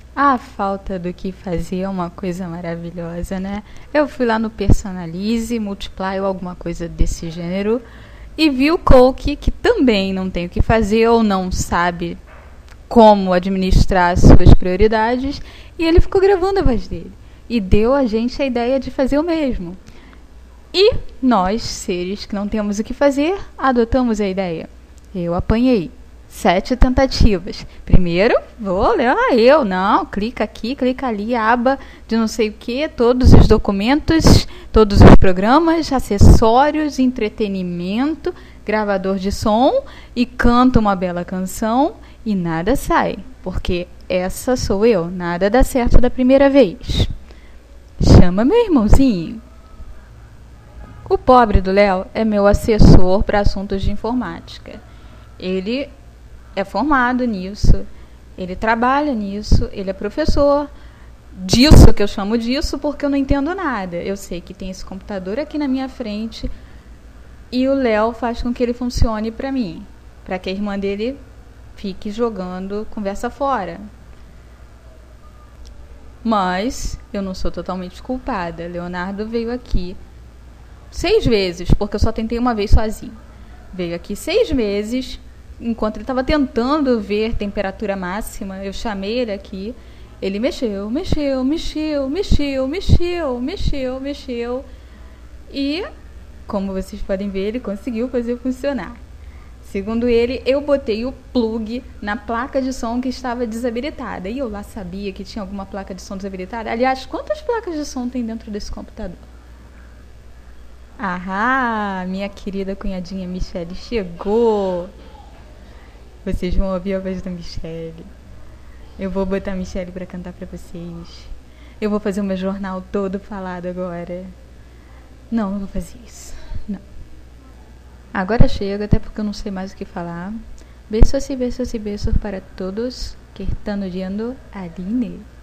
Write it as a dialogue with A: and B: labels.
A: A falta do que fazer é uma coisa maravilhosa, né? Eu fui lá no Personalize, Multiply ou alguma coisa desse gênero e vi o Coke, que também não tem o que fazer ou não sabe como administrar as suas prioridades, e ele ficou gravando a voz dele e deu a gente a ideia de fazer o mesmo. E nós, seres que não temos o que fazer, adotamos a ideia. Eu apanhei 7 tentativas. Primeiro, vou ler, não, clica aqui, clica ali, aba de não sei o que, todos os documentos, todos os programas, acessórios, entretenimento, gravador de som e canto uma bela canção e nada sai, porque essa sou eu, nada dá certo da primeira vez. Chama meu irmãozinho. O pobre do Léo é meu assessor para assuntos de informática. Ele é formado nisso, ele trabalha nisso, ele é professor disso, que eu chamo disso porque eu não entendo nada. Eu sei que tem esse computador aqui na minha frente e o Léo faz com que ele funcione para mim, para que a irmã dele fique jogando conversa fora. Mas eu não sou totalmente culpada. Leonardo veio aqui 6 vezes, porque eu só tentei uma vez sozinho. Veio aqui 6 vezes, enquanto ele estava tentando ver temperatura máxima, eu chamei ele aqui, ele mexeu, e, como vocês podem ver, ele conseguiu fazer funcionar. Segundo ele, eu botei o plug na placa de som que estava desabilitada. E eu lá sabia que tinha alguma placa de som desabilitada. Aliás, quantas placas de som tem dentro desse computador? Ah, minha querida cunhadinha Michele chegou. Vocês vão ouvir a voz da Michele. Eu vou botar a Michele para cantar para vocês. Eu vou fazer o meu jornal todo falado agora. Não vou fazer isso. Não. Agora chega, até porque eu não sei mais o que falar. Besos e besos e besos para todos que estão odiando a Aline.